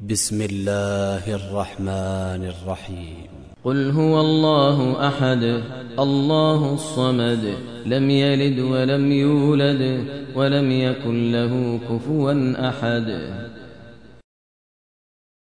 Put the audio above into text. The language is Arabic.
بسم الله الرحمن الرحيم. قل هو الله أحد الله الصمد لم يلد ولم يولد ولم يكن له كفوا أحد